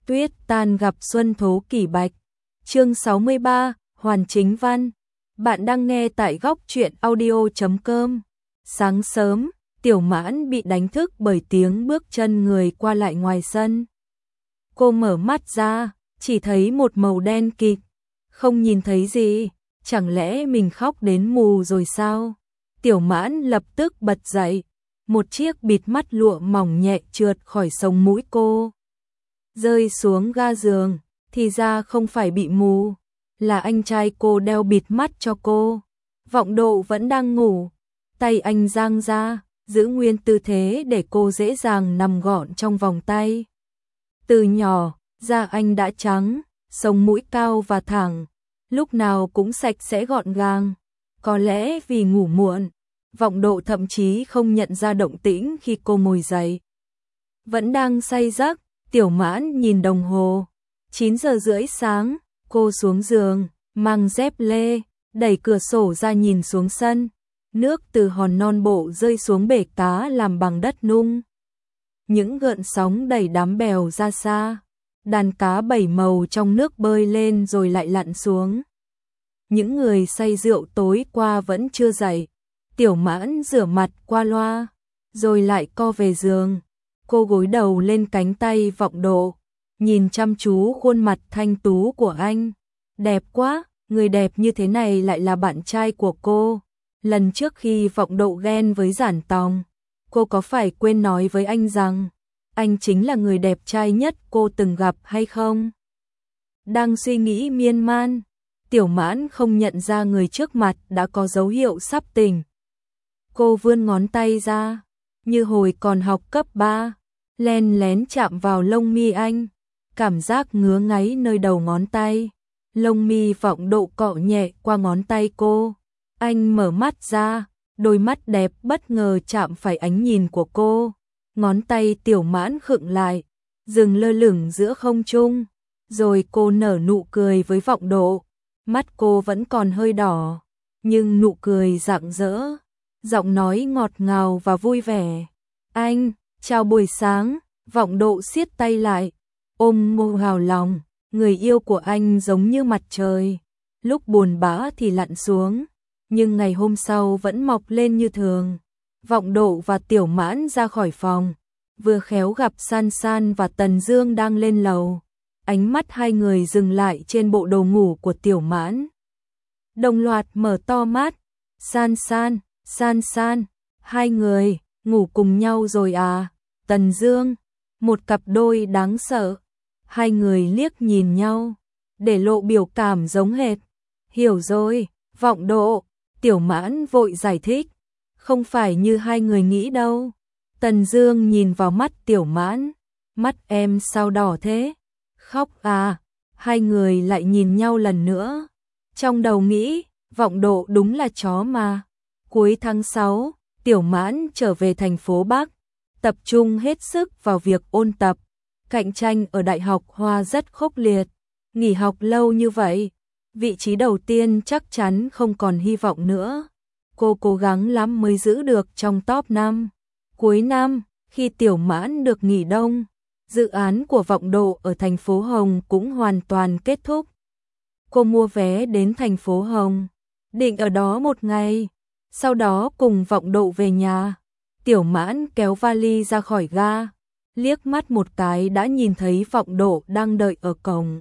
Tuyết tan gặp xuân thố kỷ bạch. Chương 63, Hoàn Chính Văn. Bạn đang nghe tại góc truyện audio.com. Sáng sớm, Tiểu Mãn bị đánh thức bởi tiếng bước chân người qua lại ngoài sân. Cô mở mắt ra, chỉ thấy một màu đen kịt, không nhìn thấy gì, chẳng lẽ mình khóc đến mù rồi sao? Tiểu Mãn lập tức bật dậy, một chiếc bịt mắt lụa mỏng nhẹ trượt khỏi sống mũi cô, rơi xuống ga giường, thì ra không phải bị mù, là anh trai cô đeo bịt mắt cho cô. Vọng Độ vẫn đang ngủ, tay anh dang ra, giữ nguyên tư thế để cô dễ dàng nằm gọn trong vòng tay. Từ nhỏ, da anh đã trắng, sống mũi cao và thẳng, lúc nào cũng sạch sẽ gọn gàng. Có lẽ vì ngủ muộn, Vọng Độ thậm chí không nhận ra động tĩnh khi cô ngồi dậy. Vẫn đang say giấc, Tiểu Mãn nhìn đồng hồ, 9 giờ rưỡi sáng, cô xuống giường, mang dép lê, đẩy cửa sổ ra nhìn xuống sân. Nước từ hòn non bộ rơi xuống bể cá làm bằng đất nung. Những gợn sóng đẩy đám bèo ra xa, đàn cá bảy màu trong nước bơi lên rồi lại lặn xuống. Những người say rượu tối qua vẫn chưa dậy. Tiểu Mãn rửa mặt qua loa, rồi lại co về giường. Cô gối đầu lên cánh tay Vọng Độ, nhìn chăm chú khuôn mặt thanh tú của anh. Đẹp quá, người đẹp như thế này lại là bạn trai của cô. Lần trước khi Vọng Độ ghen với Giản Tòng, cô có phải quên nói với anh rằng anh chính là người đẹp trai nhất cô từng gặp hay không? Đang suy nghĩ miên man, Tiểu Mãn không nhận ra người trước mặt đã có dấu hiệu sắp tỉnh. Cô vươn ngón tay ra, như hồi còn học cấp 3, len lén chạm vào lông mi anh, cảm giác ngứa ngáy nơi đầu ngón tay. Lông mi Vọng Độ cọ nhẹ qua ngón tay cô. Anh mở mắt ra, đôi mắt đẹp bất ngờ chạm phải ánh nhìn của cô. Ngón tay Tiểu Mãn khựng lại, dừng lơ lửng giữa không trung, rồi cô nở nụ cười với Vọng Độ. Mắt cô vẫn còn hơi đỏ, nhưng nụ cười rạng rỡ, giọng nói ngọt ngào và vui vẻ. Anh, chào buổi sáng. Vọng Độ siết tay lại, ôm môi hào lòng. Người yêu của anh giống như mặt trời, lúc buồn bã thì lặn xuống, nhưng ngày hôm sau vẫn mọc lên như thường. Vọng Độ và Tiểu Mãn ra khỏi phòng, vừa khéo gặp San San và Tần Dương đang lên lầu. Ánh mắt hai người dừng lại trên bộ đồ ngủ của Tiểu Mãn. Đồng loạt mở to mắt. San San, San San, hai người ngủ cùng nhau rồi à? Tần Dương, một cặp đôi đáng sợ. Hai người liếc nhìn nhau, để lộ biểu cảm giống hệt. Hiểu rồi, Vọng Độ. Tiểu Mãn vội giải thích. Không phải như hai người nghĩ đâu. Tần Dương nhìn vào mắt Tiểu Mãn. Mắt em sao đỏ thế? Khóc à? Hai người lại nhìn nhau lần nữa. Trong đầu nghĩ, Vọng Độ đúng là chó mà. Cuối tháng 6, Tiểu Mãn trở về thành phố Bắc, tập trung hết sức vào việc ôn tập. Cạnh tranh ở Đại học Hoa rất khốc liệt. Nghỉ học lâu như vậy, vị trí đầu tiên chắc chắn không còn hy vọng nữa. Cô cố gắng lắm mới giữ được trong top 5. Cuối năm, khi Tiểu Mãn được nghỉ đông, dự án của Vọng Độ ở thành phố Hồng cũng hoàn toàn kết thúc. Cô mua vé đến thành phố Hồng, định ở đó một ngày, sau đó cùng Vọng Độ về nhà. Tiểu Mãn kéo vali ra khỏi ga, liếc mắt một cái đã nhìn thấy Vọng Độ đang đợi ở cổng.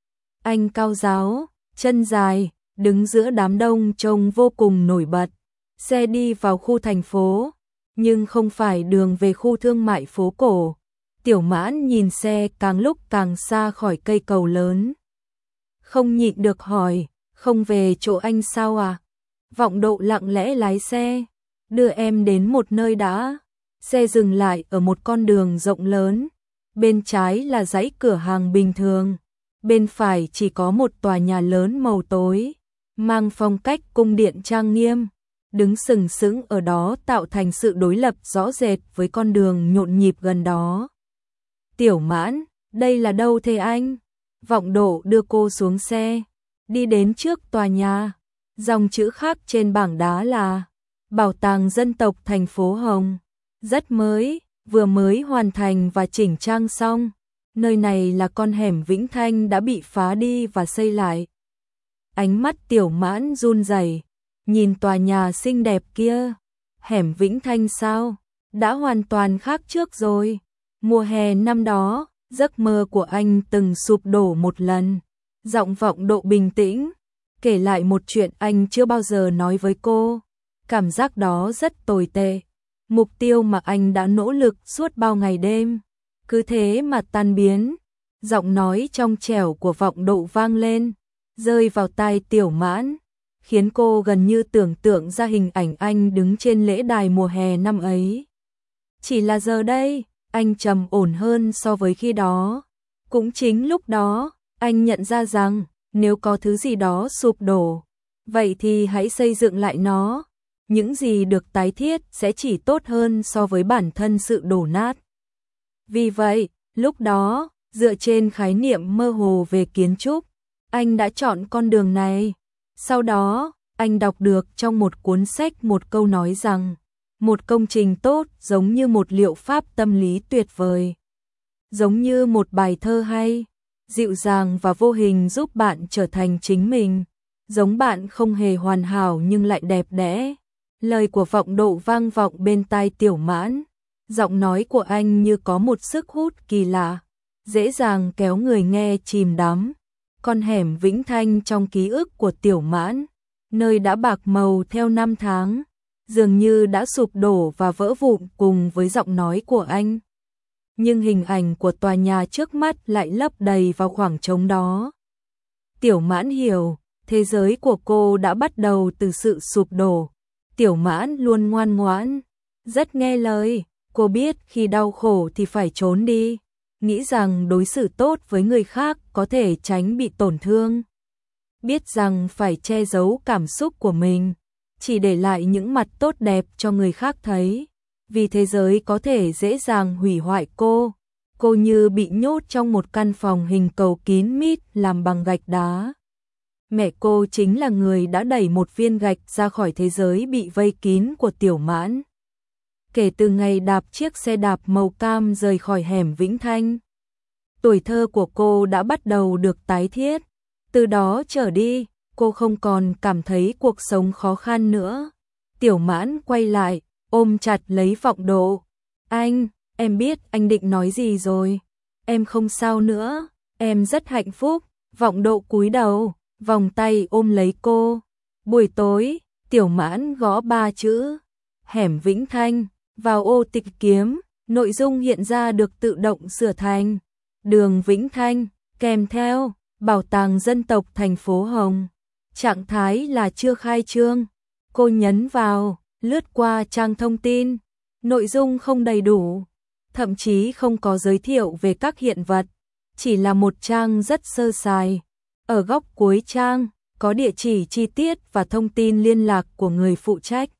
Anh cao ráo, chân dài, đứng giữa đám đông trông vô cùng nổi bật. Xe đi vào khu thành phố, nhưng không phải đường về khu thương mại phố cổ. Tiểu Mãn nhìn xe càng lúc càng xa khỏi cây cầu lớn. Không nhịn được hỏi, không về chỗ anh sao à? Vọng Độ lặng lẽ lái xe, đưa em đến một nơi đã. Xe dừng lại ở một con đường rộng lớn, bên trái là dãy cửa hàng bình thường, bên phải chỉ có một tòa nhà lớn màu tối, mang phong cách cung điện trang nghiêm, đứng sừng sững ở đó tạo thành sự đối lập rõ rệt với con đường nhộn nhịp gần đó. Tiểu Mãn, đây là đâu thế anh? Vọng Độ đưa cô xuống xe, đi đến trước tòa nhà, dòng chữ khắc trên bảng đá là Bảo tàng dân tộc thành phố Hồng. Rất mới, vừa mới hoàn thành và chỉnh trang xong, nơi này là con hẻm Vĩnh Thanh đã bị phá đi và xây lại. Ánh mắt Tiểu Mãn run rẩy, nhìn tòa nhà xinh đẹp kia. Hẻm Vĩnh Thanh sao? Đã hoàn toàn khác trước rồi. Mùa hè năm đó, giấc mơ của anh từng sụp đổ một lần. Giọng Vọng Độ bình tĩnh, kể lại một chuyện anh chưa bao giờ nói với cô. Cảm giác đó rất tồi tệ. Mục tiêu mà anh đã nỗ lực suốt bao ngày đêm, cứ thế mà tan biến. Giọng nói trong trẻo của Vọng Độ vang lên, rơi vào tai Tiểu Mãn, khiến cô gần như tưởng tượng ra hình ảnh anh đứng trên lễ đài mùa hè năm ấy. Chỉ là giờ đây, anh trầm ổn hơn so với khi đó. Cũng chính lúc đó, anh nhận ra rằng, nếu có thứ gì đó sụp đổ, vậy thì hãy xây dựng lại nó. Những gì được tái thiết sẽ chỉ tốt hơn so với bản thân sự đổ nát. Vì vậy, lúc đó, dựa trên khái niệm mơ hồ về kiến trúc, anh đã chọn con đường này. Sau đó, anh đọc được trong một cuốn sách một câu nói rằng, một công trình tốt giống như một liệu pháp tâm lý tuyệt vời. Giống như một bài thơ hay, dịu dàng và vô hình giúp bạn trở thành chính mình. Giống bạn không hề hoàn hảo nhưng lại đẹp đẽ. Lời của Vọng Độ vang vọng bên tai Tiểu Mãn. Giọng nói của anh như có một sức hút kỳ lạ, dễ dàng kéo người nghe chìm đắm. Con hẻm Vĩnh Thanh trong ký ức của Tiểu Mãn, nơi đã bạc màu theo năm tháng, dường như đã sụp đổ và vỡ vụn cùng với giọng nói của anh. Nhưng hình ảnh của tòa nhà trước mắt lại lấp đầy vào khoảng trống đó. Tiểu Mãn hiểu, thế giới của cô đã bắt đầu từ sự sụp đổ. Tiểu Mãn luôn ngoan ngoãn, rất nghe lời. Cô biết khi đau khổ thì phải trốn đi, nghĩ rằng đối xử tốt với người khác có thể tránh bị tổn thương. Biết rằng phải che giấu cảm xúc của mình, chỉ để lại những mặt tốt đẹp cho người khác thấy. Vì thế giới có thể dễ dàng hủy hoại cô. Cô như bị nhốt trong một căn phòng hình cầu kín mít làm bằng gạch đá. Mẹ cô chính là người đã đẩy một viên gạch ra khỏi thế giới bị vây kín của Tiểu Mãn. Kể từ ngày đạp chiếc xe đạp màu cam rời khỏi hẻm Vĩnh Thanh, tuổi thơ của cô đã bắt đầu được tái thiết. Từ đó trở đi, cô không còn cảm thấy cuộc sống khó khăn nữa. Tiểu Mãn quay lại, ôm chặt lấy Vọng Độ. Anh, em biết anh định nói gì rồi. Em không sao nữa, em rất hạnh phúc. Vọng Độ cúi đầu, vòng tay ôm lấy cô. Buổi tối, Tiểu Mãn gõ 3 chữ hẻm Vĩnh Thanh vào ô tịch kiếm, nội dung hiện ra được tự động sửa thành đường Vĩnh Thanh, kèm theo Bảo tàng dân tộc thành phố Hồng. Trạng thái là chưa khai trương. Cô nhấn vào, lướt qua trang thông tin. Nội dung không đầy đủ, thậm chí không có giới thiệu về các hiện vật, chỉ là một trang rất sơ sài. Ở góc cuối trang, có địa chỉ chi tiết và thông tin liên lạc của người phụ trách.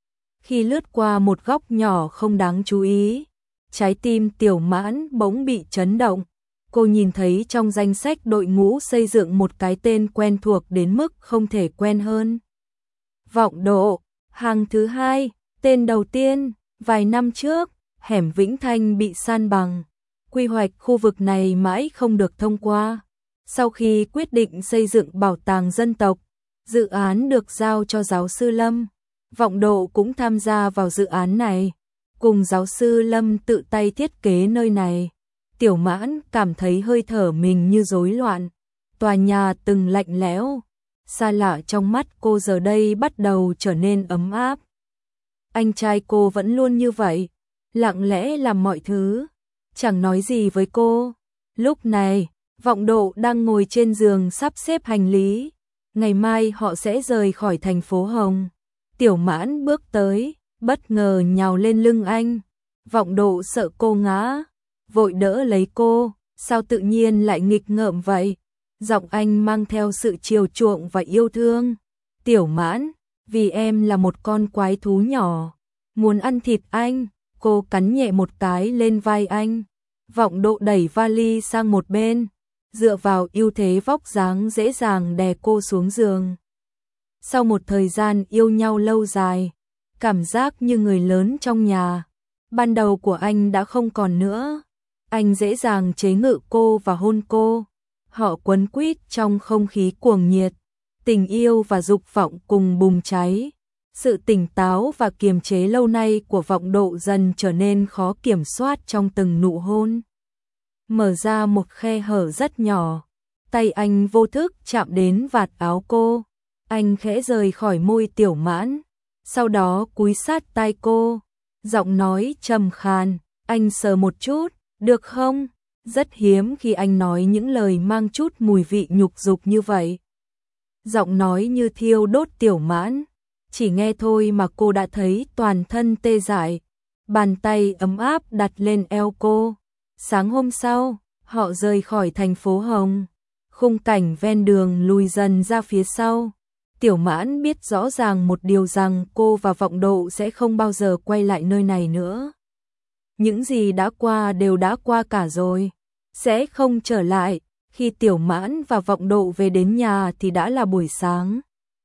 Khi lướt qua một góc nhỏ không đáng chú ý, trái tim Tiểu Mãn bỗng bị chấn động. Cô nhìn thấy trong danh sách đội ngũ xây dựng một cái tên quen thuộc đến mức không thể quen hơn. Vọng Độ, hàng thứ 2, tên đầu tiên. Vài năm trước, hẻm Vĩnh Thanh bị san bằng. Quy hoạch khu vực này mãi không được thông qua. Sau khi quyết định xây dựng bảo tàng dân tộc, dự án được giao cho giáo sư Lâm. Vọng Độ cũng tham gia vào dự án này, cùng giáo sư Lâm tự tay thiết kế nơi này. Tiểu Mãn cảm thấy hơi thở mình như rối loạn. Tòa nhà từng lạnh lẽo, xa lạ trong mắt cô giờ đây bắt đầu trở nên ấm áp. Anh trai cô vẫn luôn như vậy, lặng lẽ làm mọi thứ, chẳng nói gì với cô. Lúc này, Vọng Độ đang ngồi trên giường sắp xếp hành lý. Ngày mai họ sẽ rời khỏi thành phố Hồng. Tiểu Mãn bước tới, bất ngờ nhào lên lưng anh. Vọng Độ sợ cô ngã, vội đỡ lấy cô. Sao tự nhiên lại nghịch ngợm vậy? Giọng anh mang theo sự chiều chuộng và yêu thương. Tiểu Mãn, vì em là một con quái thú nhỏ, muốn ăn thịt anh. Cô cắn nhẹ một cái lên vai anh. Vọng Độ đẩy vali sang một bên, dựa vào ưu thế vóc dáng dễ dàng đè cô xuống giường. Sau một thời gian yêu nhau lâu dài, cảm giác như người lớn trong nhà ban đầu của anh đã không còn nữa. Anh dễ dàng chế ngự cô và hôn cô. Họ quấn quýt trong không khí cuồng nhiệt, tình yêu và dục vọng cùng bùng cháy. Sự tỉnh táo và kiềm chế lâu nay của Vọng Độ dần trở nên khó kiểm soát trong từng nụ hôn. Mở ra một khe hở rất nhỏ, tay anh vô thức chạm đến vạt áo cô. Anh khẽ rời khỏi môi Tiểu Mãn, sau đó cúi sát tai cô, giọng nói trầm khàn, anh sờ một chút, được không? Rất hiếm khi anh nói những lời mang chút mùi vị nhục dục như vậy. Giọng nói như thiêu đốt Tiểu Mãn, chỉ nghe thôi mà cô đã thấy toàn thân tê dại. Bàn tay ấm áp đặt lên eo cô. Sáng hôm sau, họ rời khỏi thành phố Hồng. Khung cảnh ven đường lùi dần ra phía sau. Tiểu Mãn biết rõ ràng một điều rằng cô và Vọng Độ sẽ không bao giờ quay lại nơi này nữa. Những gì đã qua đều đã qua cả rồi, sẽ không trở lại. Khi Tiểu Mãn và Vọng Độ về đến nhà thì đã là buổi sáng.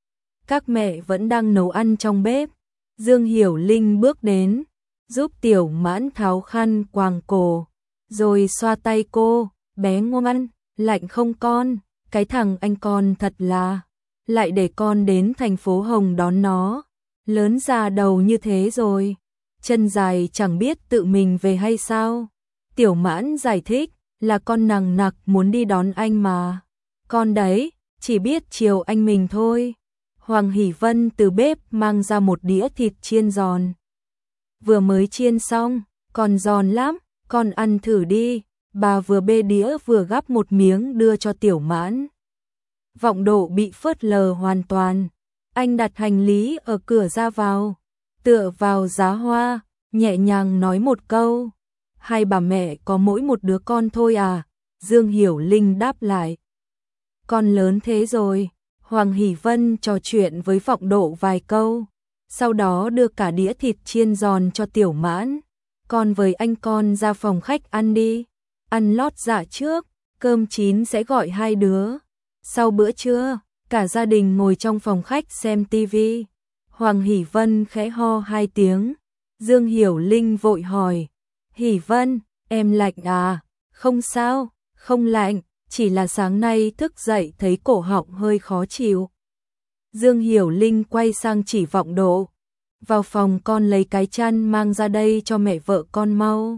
Các mẹ vẫn đang nấu ăn trong bếp. Dương Hiểu Linh bước đến, giúp Tiểu Mãn tháo khăn quàng cổ, rồi xoa tay cô, bé ngoan, lạnh không con, cái thằng anh con thật là, lại để con đến thành phố Hồng đón nó, lớn già đầu như thế rồi, chân dài chẳng biết tự mình về hay sao. Tiểu Mãn giải thích, là con nằng nặc muốn đi đón anh mà, con đấy, chỉ biết chiều anh mình thôi. Hoàng Hỷ Vân từ bếp mang ra một đĩa thịt chiên giòn. Vừa mới chiên xong, còn giòn lắm, con ăn thử đi. Bà vừa bê đĩa vừa gắp một miếng đưa cho Tiểu Mãn. Vọng Độ bị phớt lờ hoàn toàn. Anh đặt hành lý ở cửa ra vào, tựa vào giá hoa, nhẹ nhàng nói một câu. Hai bà mẹ có mỗi một đứa con thôi à? Dương Hiểu Linh đáp lại. Con lớn thế rồi. Hoàng Hỷ Vân trò chuyện với Vọng Độ vài câu, sau đó đưa cả đĩa thịt chiên giòn cho Tiểu Mãn. Con với anh con ra phòng khách ăn đi, ăn lót dạ trước, cơm chín sẽ gọi hai đứa. Sau bữa trưa, cả gia đình ngồi trong phòng khách xem tivi. Hoàng Hỷ Vân khẽ ho hai tiếng. Dương Hiểu Linh vội hỏi, Hỷ Vân, em lạnh à? Không sao, không lạnh. Chỉ là sáng nay thức dậy thấy cổ họng hơi khó chịu. Dương Hiểu Linh quay sang chỉ Vọng Độ. Vào phòng con lấy cái chăn mang ra đây cho mẹ vợ con mau.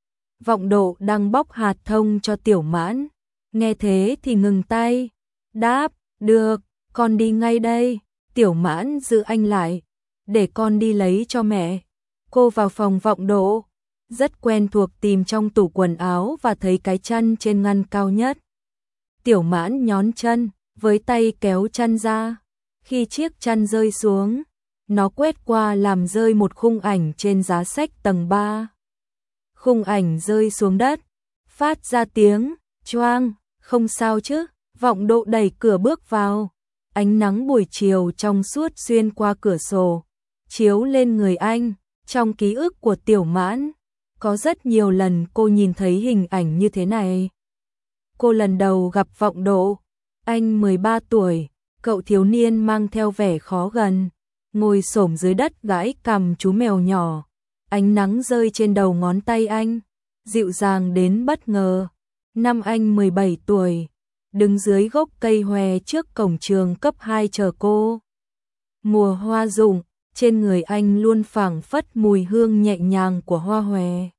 Vọng Độ đang bóc hạt thông cho Tiểu Mãn. Nghe thế thì ngừng tay. Đáp, được, con đi ngay đây. Tiểu Mãn giữ anh lại. Để con đi lấy cho mẹ. Cô vào phòng Vọng Độ. Rất quen thuộc tìm trong tủ quần áo và thấy cái chăn trên ngăn cao nhất. Tiểu Mãn nhón chân, với tay kéo chăn ra. Khi chiếc chăn rơi xuống, nó quét qua làm rơi một khung ảnh trên giá sách tầng 3. Khung ảnh rơi xuống đất, phát ra tiếng choang, không sao chứ? Vọng Độ đẩy cửa bước vào. Ánh nắng buổi chiều trong suốt xuyên qua cửa sổ, chiếu lên người anh. Trong ký ức của Tiểu Mãn, có rất nhiều lần cô nhìn thấy hình ảnh như thế này. Cô lần đầu gặp Vọng Độ, anh 13 tuổi, cậu thiếu niên mang theo vẻ khó gần, ngồi xổm dưới đất gãi cằm chú mèo nhỏ. Ánh nắng rơi trên đầu ngón tay anh, dịu dàng đến bất ngờ. Năm anh 17 tuổi, đứng dưới gốc cây hòe trước cổng trường cấp 2 chờ cô. Mùa hoa rụng, trên người anh luôn phảng phất mùi hương nhẹ nhàng của hoa hòe.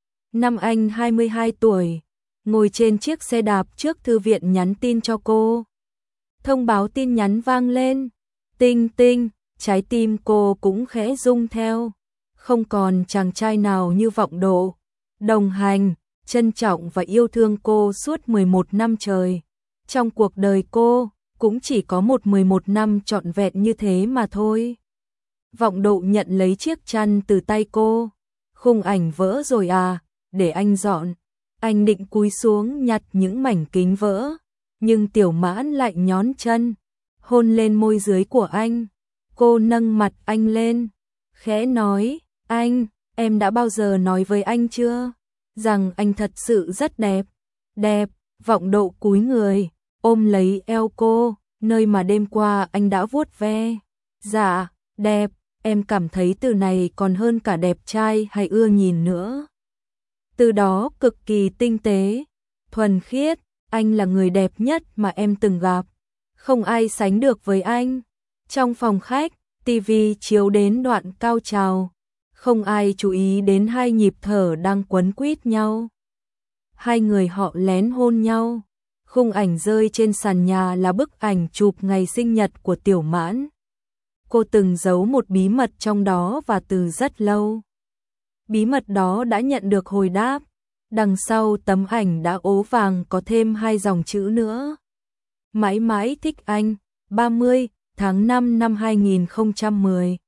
Năm anh 22 tuổi, ngồi trên chiếc xe đạp trước thư viện nhắn tin cho cô. Thông báo tin nhắn vang lên, tinh tinh, trái tim cô cũng khẽ rung theo. Không còn chàng trai nào như Vọng Độ, đồng hành, trân trọng và yêu thương cô suốt 11 năm trời. Trong cuộc đời cô, cũng chỉ có 11 năm trọn vẹn như thế mà thôi. Vọng Độ nhận lấy chiếc chăn từ tay cô. Khung ảnh vỡ rồi à, để anh dọn. Anh định cúi xuống nhặt những mảnh kính vỡ, nhưng Tiểu Mãn lại nhón chân, hôn lên môi dưới của anh. Cô nâng mặt anh lên, khẽ nói, anh, em đã bao giờ nói với anh chưa, rằng anh thật sự rất đẹp. Đẹp. Vọng Độ cúi người, ôm lấy eo cô, nơi mà đêm qua anh đã vuốt ve. Dạ, đẹp, em cảm thấy từ này còn hơn cả đẹp trai hay ưa nhìn nữa. từ đó cực kỳ tinh tế, thuần khiết, anh là người đẹp nhất mà em từng gặp, không ai sánh được với anh. Trong phòng khách, tivi chiếu đến đoạn cao trào, không ai chú ý đến hai nhịp thở đang quấn quýt nhau. Hai người họ lén hôn nhau. Khung ảnh rơi trên sàn nhà là bức ảnh chụp ngày sinh nhật của Tiểu Mãn. Cô từng giấu một bí mật trong đó và từ rất lâu. Bí mật đó đã nhận được hồi đáp. Đằng sau tấm ảnh đã ố vàng có thêm 2 dòng chữ nữa. Mãi mãi thích anh, 30 tháng 5 năm 2010.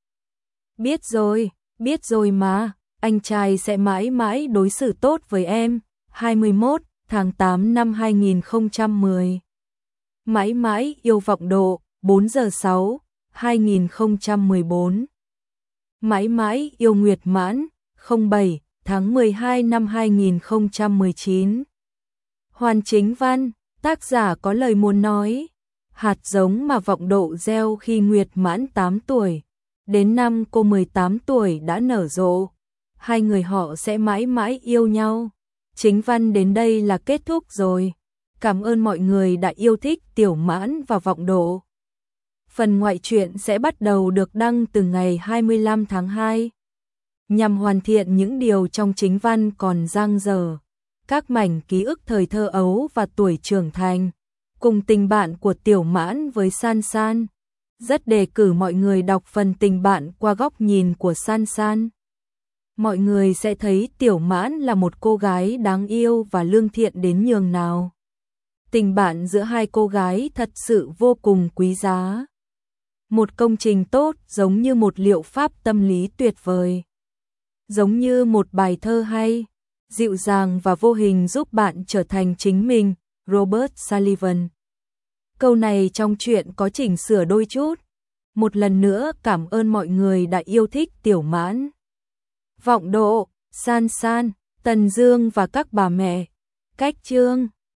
Biết rồi mà, anh trai sẽ mãi mãi đối xử tốt với em, 21 tháng 8 năm 2010. Mãi mãi yêu vọng độ, 4 giờ 6, 2014. Mãi mãi yêu Nguyệt Mãn, 07 tháng 12 năm 2019. Hoàn Chính Văn, tác giả có lời muốn nói. Hạt giống mà vọng độ gieo khi Nguyệt Mãn 8 tuổi, đến năm cô 18 tuổi đã nở rộ. Hai người họ sẽ mãi mãi yêu nhau. Chính văn đến đây là kết thúc rồi. Cảm ơn mọi người đã yêu thích Tiểu Mãn và Vọng Độ. Phần ngoại truyện sẽ bắt đầu được đăng từ ngày 25 tháng 2. Nhằm hoàn thiện những điều trong chính văn còn dang dở, các mảnh ký ức thời thơ ấu và tuổi trưởng thành, cùng tình bạn của Tiểu Mãn với San San. Rất đề cử mọi người đọc phần tình bạn qua góc nhìn của San San. Mọi người sẽ thấy Tiểu Mãn là một cô gái đáng yêu và lương thiện đến nhường nào. Tình bạn giữa hai cô gái thật sự vô cùng quý giá. Một công trình tốt giống như một liệu pháp tâm lý tuyệt vời. Giống như một bài thơ hay, dịu dàng và vô hình giúp bạn trở thành chính mình, Robert Sullivan. Câu này trong truyện có chỉnh sửa đôi chút. Một lần nữa cảm ơn mọi người đã yêu thích Tiểu Mãn, Vọng Độ, San San, Tần Dương và các bà mẹ. Cách chương